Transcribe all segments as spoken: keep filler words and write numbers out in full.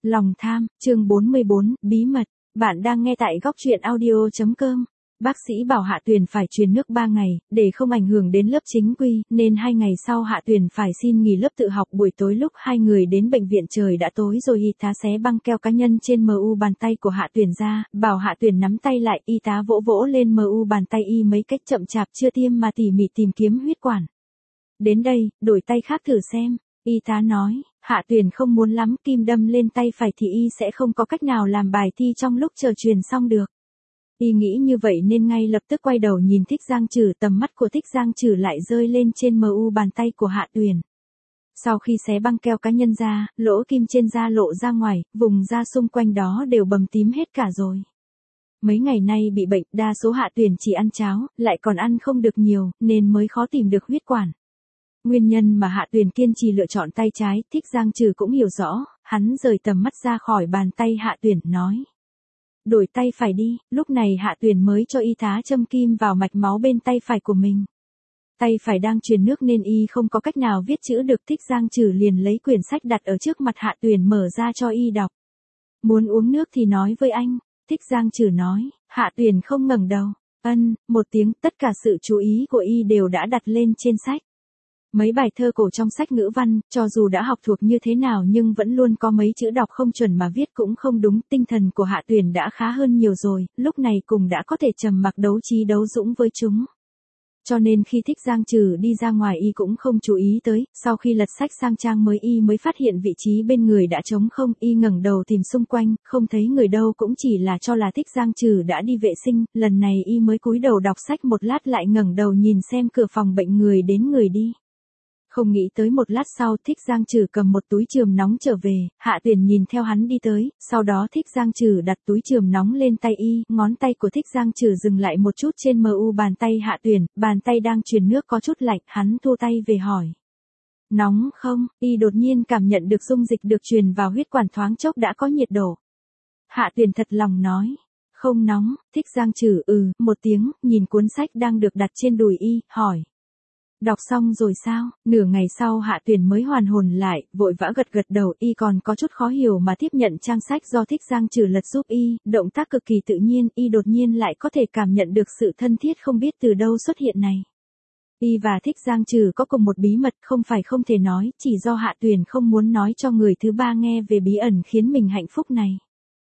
Lòng tham, chương bốn mươi bốn, bí mật. Bạn đang nghe tại góc truyện audio chấm com. Bác sĩ bảo Hạ Tuyền phải truyền nước ba ngày, để không ảnh hưởng đến lớp chính quy, nên hai ngày sau Hạ Tuyền phải xin nghỉ lớp tự học. Buổi tối lúc hai người đến bệnh viện trời đã tối rồi, y tá xé băng keo cá nhân trên mu bàn tay của Hạ Tuyền ra, bảo Hạ Tuyền nắm tay lại. Y tá vỗ vỗ lên mu bàn tay y mấy cách chậm chạp, chưa tiêm mà tỉ mỉ tìm kiếm huyết quản. Đến đây, đổi tay khác thử xem. Y tá nói, Hạ Tuyền không muốn lắm, kim đâm lên tay phải thì y sẽ không có cách nào làm bài thi trong lúc chờ truyền xong được. Y nghĩ như vậy nên ngay lập tức quay đầu nhìn Thích Giang Trử, tầm mắt của Thích Giang Trử lại rơi lên trên mu bàn tay của Hạ Tuyền. Sau khi xé băng keo cá nhân ra, lỗ kim trên da lộ ra ngoài, vùng da xung quanh đó đều bầm tím hết cả rồi. Mấy ngày nay bị bệnh, đa số Hạ Tuyền chỉ ăn cháo, lại còn ăn không được nhiều, nên mới khó tìm được huyết quản. Nguyên nhân mà Hạ Tuyền kiên trì lựa chọn tay trái, Thích Giang Trử cũng hiểu rõ, hắn rời tầm mắt ra khỏi bàn tay Hạ Tuyền, nói. Đổi tay phải đi. Lúc này Hạ Tuyền mới cho y tá châm kim vào mạch máu bên tay phải của mình. Tay phải đang truyền nước nên y không có cách nào viết chữ được. Thích Giang Trử liền lấy quyển sách đặt ở trước mặt Hạ Tuyền mở ra cho y đọc. Muốn uống nước thì nói với anh. Thích Giang Trử nói. Hạ Tuyền không ngẩng đầu. Ân, một tiếng, tất cả sự chú ý của y đều đã đặt lên trên sách. Mấy bài thơ cổ trong sách ngữ văn, cho dù đã học thuộc như thế nào nhưng vẫn luôn có mấy chữ đọc không chuẩn mà viết cũng không đúng. Tinh thần của Hạ Tuyền đã khá hơn nhiều rồi, lúc này cùng đã có thể trầm mặc đấu trí đấu dũng với chúng. Cho nên khi Thích Giang Trử đi ra ngoài y cũng không chú ý tới, sau khi lật sách sang trang mới y mới phát hiện vị trí bên người đã trống không. Y ngẩng đầu tìm xung quanh, không thấy người đâu, cũng chỉ là cho là Thích Giang Trử đã đi vệ sinh. Lần này y mới cúi đầu đọc sách một lát lại ngẩng đầu nhìn xem cửa phòng bệnh người đến người đi. Không nghĩ tới một lát sau Thích Giang Trử cầm một túi chườm nóng trở về, Hạ Tuyền nhìn theo hắn đi tới, sau đó Thích Giang Trử đặt túi chườm nóng lên tay y, ngón tay của Thích Giang Trử dừng lại một chút trên mu bàn tay Hạ Tuyền, bàn tay đang truyền nước có chút lạnh, hắn thu tay về hỏi. Nóng không? Y đột nhiên cảm nhận được dung dịch được truyền vào huyết quản thoáng chốc đã có nhiệt độ. Hạ Tuyền thật lòng nói. Không nóng. Thích Giang Trử ừ, một tiếng, nhìn cuốn sách đang được đặt trên đùi y, hỏi. Đọc xong rồi sao? Nửa ngày sau Hạ Tuyền mới hoàn hồn lại, vội vã gật gật đầu. Y còn có chút khó hiểu mà tiếp nhận trang sách do Thích Giang Trử lật giúp y, động tác cực kỳ tự nhiên. Y đột nhiên lại có thể cảm nhận được sự thân thiết không biết từ đâu xuất hiện này. Y và Thích Giang Trử có cùng một bí mật, không phải không thể nói, chỉ do Hạ Tuyền không muốn nói cho người thứ ba nghe về bí ẩn khiến mình hạnh phúc này.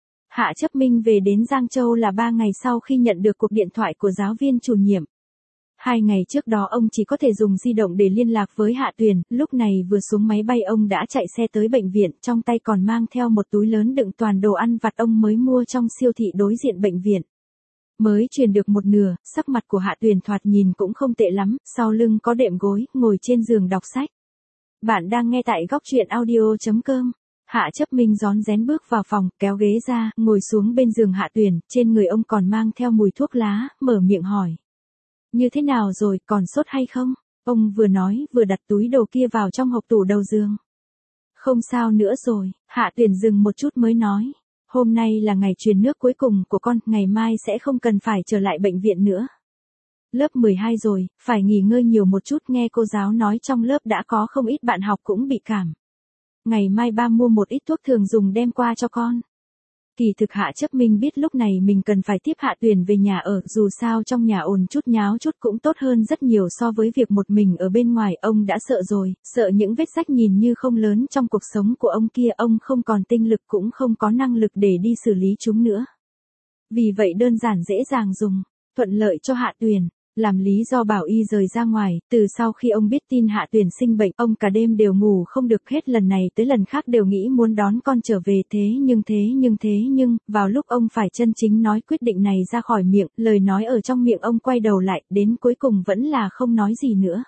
Hạ Chấp Minh về đến Giang Châu là ba ngày sau khi nhận được cuộc điện thoại của giáo viên chủ nhiệm. Hai ngày trước đó ông chỉ có thể dùng di động để liên lạc với Hạ Tuyền, lúc này vừa xuống máy bay ông đã chạy xe tới bệnh viện, trong tay còn mang theo một túi lớn đựng toàn đồ ăn vặt ông mới mua trong siêu thị đối diện bệnh viện. Mới truyền được một nửa, sắc mặt của Hạ Tuyền thoạt nhìn cũng không tệ lắm, sau lưng có đệm gối, ngồi trên giường đọc sách. Bạn đang nghe tại góc truyện audio chấm com. Hạ Chấp Minh rón rén bước vào phòng, kéo ghế ra, ngồi xuống bên giường Hạ Tuyền, trên người ông còn mang theo mùi thuốc lá, mở miệng hỏi. Như thế nào rồi, còn sốt hay không? Ông vừa nói, vừa đặt túi đồ kia vào trong hộc tủ đầu giường. Không sao nữa rồi. Hạ Tuyền dừng một chút mới nói. Hôm nay là ngày truyền nước cuối cùng của con, ngày mai sẽ không cần phải trở lại bệnh viện nữa. Lớp mười hai rồi, phải nghỉ ngơi nhiều một chút, nghe cô giáo nói trong lớp đã có không ít bạn học cũng bị cảm. Ngày mai ba mua một ít thuốc thường dùng đem qua cho con. Kỳ thực Hạ Chấp Minh biết lúc này mình cần phải tiếp Hạ Tuyền về nhà ở, dù sao trong nhà ồn chút nháo chút cũng tốt hơn rất nhiều so với việc một mình ở bên ngoài. Ông đã sợ rồi, sợ những vết rách nhìn như không lớn trong cuộc sống của ông kia, ông không còn tinh lực cũng không có năng lực để đi xử lý chúng nữa. Vì vậy đơn giản dễ dàng dùng, thuận lợi cho Hạ Tuyền. Làm lý do bảo y rời ra ngoài, từ sau khi ông biết tin Hạ Tuyền sinh bệnh, ông cả đêm đều ngủ không được, hết lần này tới lần khác đều nghĩ muốn đón con trở về. Thế nhưng thế nhưng thế nhưng, vào lúc ông phải chân chính nói quyết định này ra khỏi miệng, lời nói ở trong miệng ông quay đầu lại, đến cuối cùng vẫn là không nói gì nữa.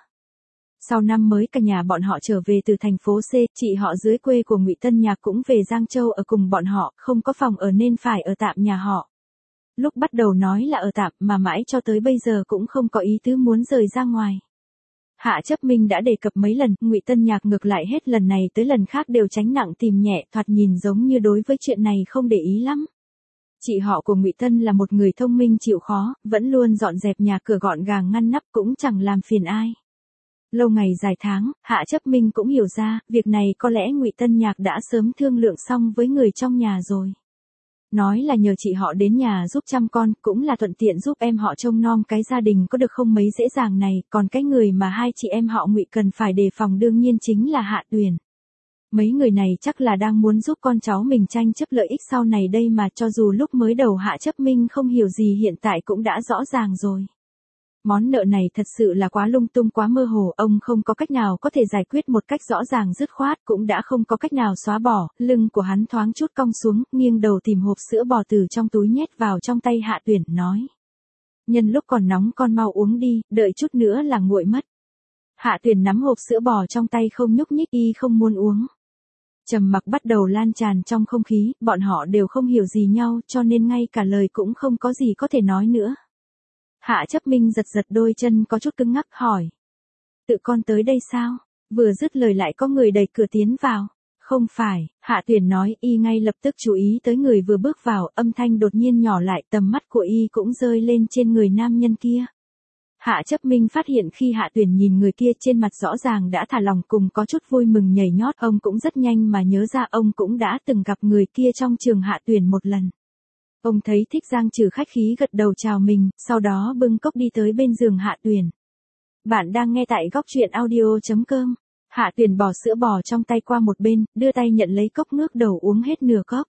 Sau năm mới cả nhà bọn họ trở về từ thành phố C, chị họ dưới quê của Ngụy Tân Nhạc cũng về Giang Châu ở cùng bọn họ, không có phòng ở nên phải ở tạm nhà họ. Lúc bắt đầu nói là ở tạm mà mãi cho tới bây giờ cũng không có ý tứ muốn rời ra ngoài. Hạ Chấp Minh đã đề cập mấy lần, Ngụy Tân Nhạc ngược lại hết lần này tới lần khác đều tránh nặng tìm nhẹ, thoạt nhìn giống như đối với chuyện này không để ý lắm. Chị họ của Ngụy Tân là một người thông minh chịu khó, vẫn luôn dọn dẹp nhà cửa gọn gàng ngăn nắp cũng chẳng làm phiền ai. Lâu ngày dài tháng, Hạ Chấp Minh cũng hiểu ra, việc này có lẽ Ngụy Tân Nhạc đã sớm thương lượng xong với người trong nhà rồi. Nói là nhờ chị họ đến nhà giúp chăm con, cũng là thuận tiện giúp em họ trông nom cái gia đình có được không mấy dễ dàng này, còn cái người mà hai chị em họ Ngụy cần phải đề phòng đương nhiên chính là Hạ Tuyền. Mấy người này chắc là đang muốn giúp con cháu mình tranh chấp lợi ích sau này đây mà, cho dù lúc mới đầu Hạ Chấp Minh không hiểu gì hiện tại cũng đã rõ ràng rồi. Món nợ này thật sự là quá lung tung quá mơ hồ, ông không có cách nào có thể giải quyết một cách rõ ràng dứt khoát, cũng đã không có cách nào xóa bỏ, lưng của hắn thoáng chút cong xuống, nghiêng đầu tìm hộp sữa bò từ trong túi nhét vào trong tay Hạ Tuyền, nói. Nhân lúc còn nóng con mau uống đi, đợi chút nữa là nguội mất. Hạ Tuyền nắm hộp sữa bò trong tay không nhúc nhích, y không muốn uống. Trầm mặc bắt đầu lan tràn trong không khí, bọn họ đều không hiểu gì nhau cho nên ngay cả lời cũng không có gì có thể nói nữa. Hạ Chấp Minh giật giật đôi chân có chút cứng ngắc hỏi. Tự con tới đây sao? Vừa dứt lời lại có người đẩy cửa tiến vào. Không phải, Hạ Tuyền nói, y ngay lập tức chú ý tới người vừa bước vào, âm thanh đột nhiên nhỏ lại, tầm mắt của y cũng rơi lên trên người nam nhân kia. Hạ Chấp Minh phát hiện khi Hạ Tuyền nhìn người kia trên mặt rõ ràng đã thả lòng cùng có chút vui mừng nhảy nhót, ông cũng rất nhanh mà nhớ ra ông cũng đã từng gặp người kia trong trường Hạ Tuyền một lần. Ông thấy thích Giang Trừ khách khí gật đầu chào mình, sau đó bưng cốc đi tới bên giường Hạ Tuyền. Bạn đang nghe tại góc truyện audio chấm com. Hạ Tuyền bỏ sữa bò trong tay qua một bên, đưa tay nhận lấy cốc nước đầu uống hết nửa cốc.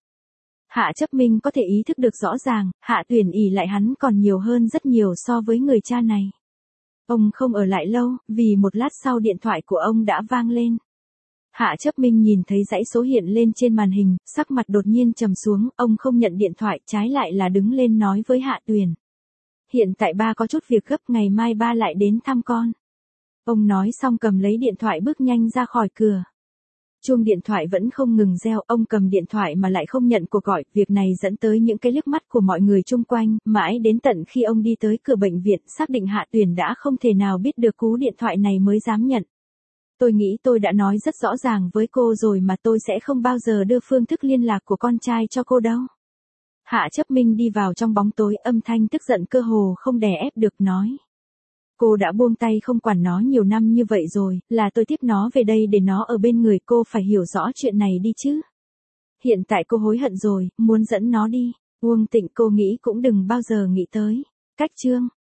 Hạ Chấp Minh có thể ý thức được rõ ràng, Hạ Tuyền ỷ lại hắn còn nhiều hơn rất nhiều so với người cha này. Ông không ở lại lâu, vì một lát sau điện thoại của ông đã vang lên. Hạ Chấp Minh nhìn thấy dãy số hiện lên trên màn hình, sắc mặt đột nhiên trầm xuống, ông không nhận điện thoại, trái lại là đứng lên nói với Hạ Tuyền. Hiện tại ba có chút việc gấp, ngày mai ba lại đến thăm con. Ông nói xong cầm lấy điện thoại bước nhanh ra khỏi cửa. Chuông điện thoại vẫn không ngừng reo, ông cầm điện thoại mà lại không nhận cuộc gọi, việc này dẫn tới những cái liếc mắt của mọi người chung quanh, mãi đến tận khi ông đi tới cửa bệnh viện, xác định Hạ Tuyền đã không thể nào biết được cú điện thoại này mới dám nhận. Tôi nghĩ tôi đã nói rất rõ ràng với cô rồi mà, tôi sẽ không bao giờ đưa phương thức liên lạc của con trai cho cô đâu. Hạ Chấp Minh đi vào trong bóng tối, âm thanh tức giận cơ hồ không đè ép được nói. Cô đã buông tay không quản nó nhiều năm như vậy rồi, là tôi tiếp nó về đây để nó ở bên người cô, phải hiểu rõ chuyện này đi chứ. Hiện tại cô hối hận rồi, muốn dẫn nó đi. Uông Tịnh cô nghĩ cũng đừng bao giờ nghĩ tới. Cách chương.